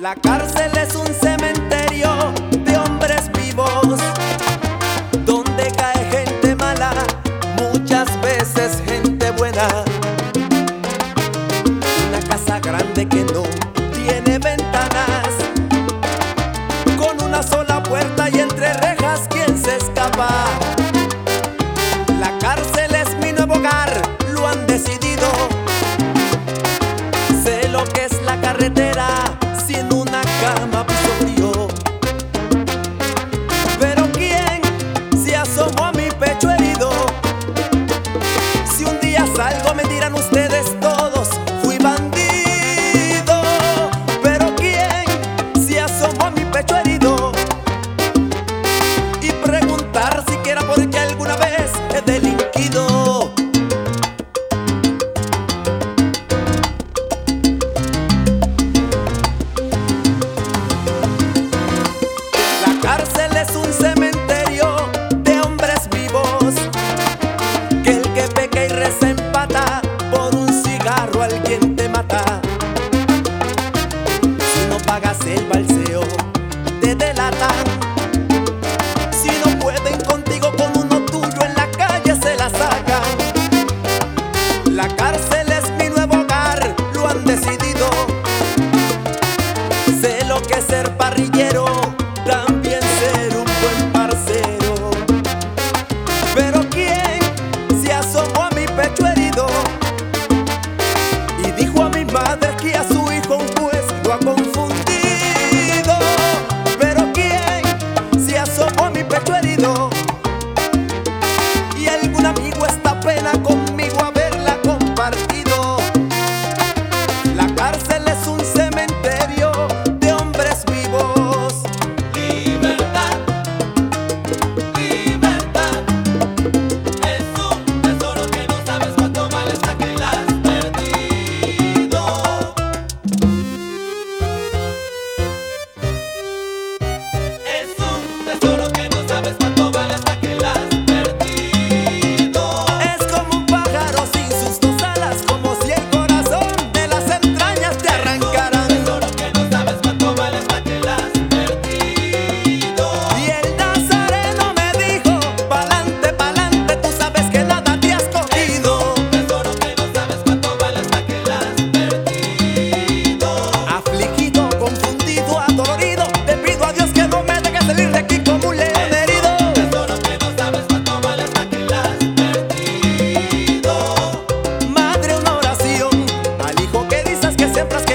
La cárcel es un cementerio de hombres vivos, donde cae gente mala, muchas veces gente buena. Una casa grande que no tiene ventanas, con una sola puerta y entre rejas, ¿quién se escapa? La cárcel es mi nuevo hogar, lo han decidido. Sé lo que es la carretera sin una cama, piso frío. Pero ¿quién se asomó a mi pecho herido? Si un día salgo me dirán ustedes todos, fui bandido. Pero ¿quién se asomó a mi pecho herido? Y preguntar siquiera por qué alguna vez he delinquido. La cárcel es un cementerio de hombres vivos, que el que peca y reza empata, por un cigarro alguien te mata. Si no pagas el balseo te delatan, si no pueden contigo con uno tuyo en la calle se la sacan. La cárcel es mi nuevo hogar, lo han decidido. Sé lo que es ser parrillero, también ser un buen parcero. Pero ¿quién se asomó a mi pecho herido y dijo a mi madre que a su hijo un juez lo ha confundido? Pero ¿quién se asomó a mi pecho herido y algún amigo esta pena conmigo haberla compartido? La cárcel es un cementerio de hombres vivos. Libertad, libertad, es un tesoro que no sabes cuánto vale hasta que la has perdido. Es un tesoro que no sabes cuánto vale hasta que la has perdido. Es como un pájaro sin sus dos alas, como si el corazón de las entrañas te arrancaran. Tesoro que no sabes cuánto vale hasta que la has perdido. Y el nazareno me dijo, pa'lante, tú sabes que nada te has cogido. Tesoro que no sabes cuánto vale hasta que la has perdido. Afligido, confundido, adolorido, te pido a Dios que no me deje salir de aquí como un león herido. Tesoro que no sabes cuánto vale hasta que la has perdido. Madre, una oración al hijo que dices que siempre has querido.